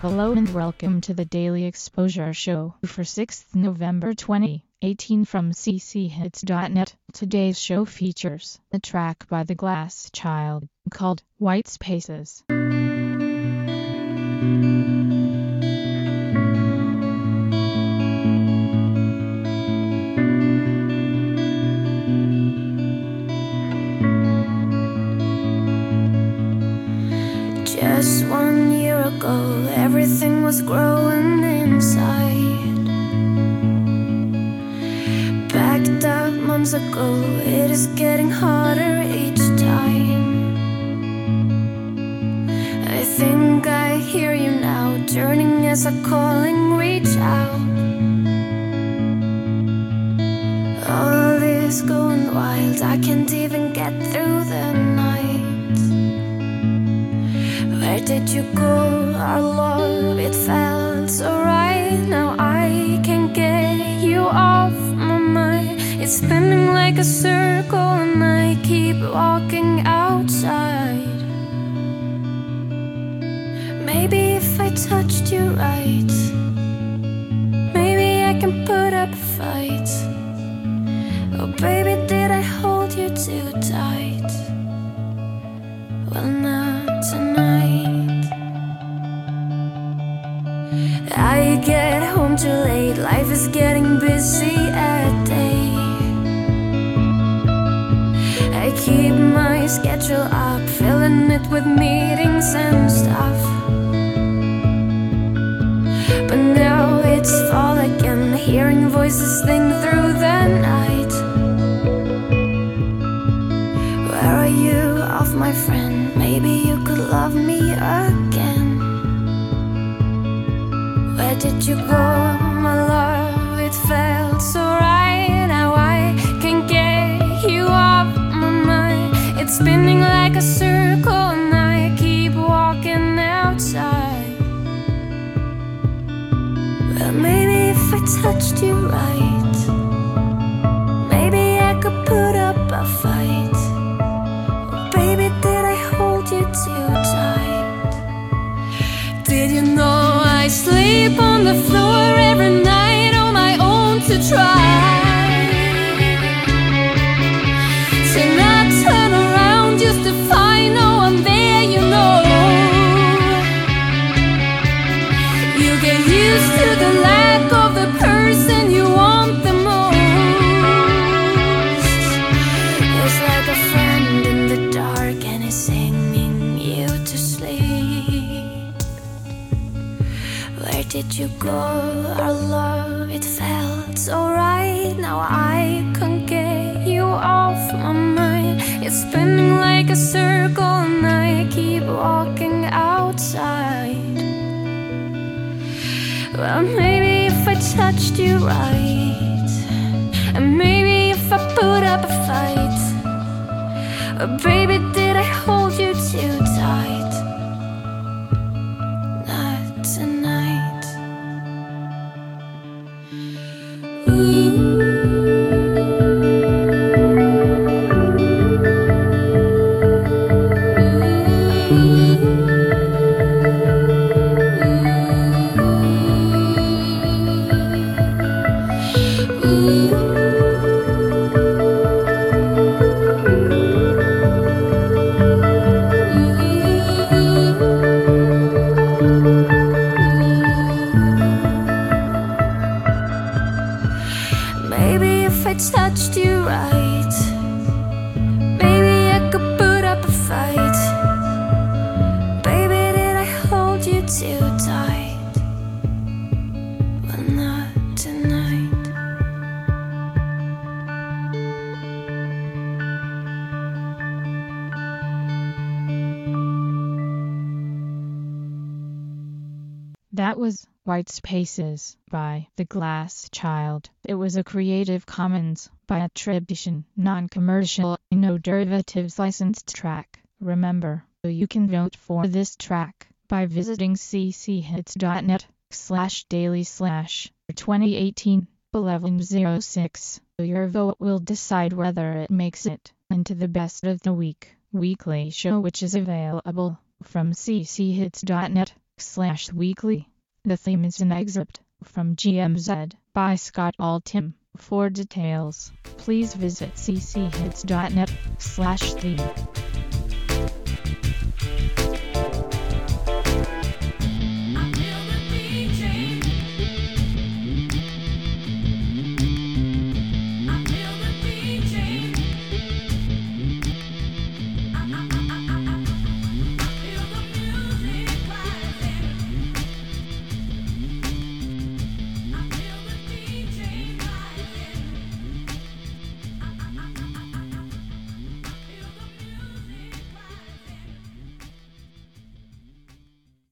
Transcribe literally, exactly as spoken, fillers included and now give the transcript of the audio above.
Hello and welcome to the Daily Exposure Show for sixth November twenty eighteen from c c hits dot net. Today's show features a track by The Glass Child called White Spaces. Just one year ago, everything was growing inside. Backed up months ago, it is getting harder each time. I think I hear you now, turning as a calling, reach out. All is going wild, I can't even get through the night. Where did you go, our love? It felt so right. Now I can't get you off my mind. It's spinning like a circle and I keep walking outside. Maybe if I touched you right, maybe I can put up a fight. Oh baby, did I hold you too tight? Well, not tonight. I get home too late, life is getting busy at day. I keep my schedule up, filling it with meetings and stuff. But now it's fall again, hearing voices sing through the night. Where are you, off my friend? Maybe you could love me again. Where did you go, my love? It felt so right. Now I can't get you off my mind. It's spinning like a circle and I keep walking outside. Well, maybe if I touched you right, maybe I could put up a fight. Oh, baby, did I hold you too tight? Did you know I sleep on the floor every night on my own to try to not turn around just to find no one there, you know. You get used to the lack of the person you want the most. It's like a friend in the dark and he's singing you to sleep. Where did you go, our love? It felt so right. Now I can't get you off my mind. It's spinning like a circle and I keep walking outside. Well, maybe if I touched you right, and maybe if I put up a fight. Oh, baby, did I hold you too tight? Not tonight. Ooh. Maybe if I touched you right, maybe I could put up a fight. Baby, did I hold you too tight? Well, not tonight. That was White Spaces by The Glass Child. It was a Creative Commons by attribution, non-commercial, no derivatives licensed track. Remember, you can vote for this track by visiting c c hits dot net slash daily slash twenty eighteen eleven oh six. Your vote will decide whether it makes it into the best of the week weekly show, which is available from c c hits dot net. slash weekly. The theme is an excerpt from G M Z by Scott Altham. For details, please visit c c hits dot net slash theme.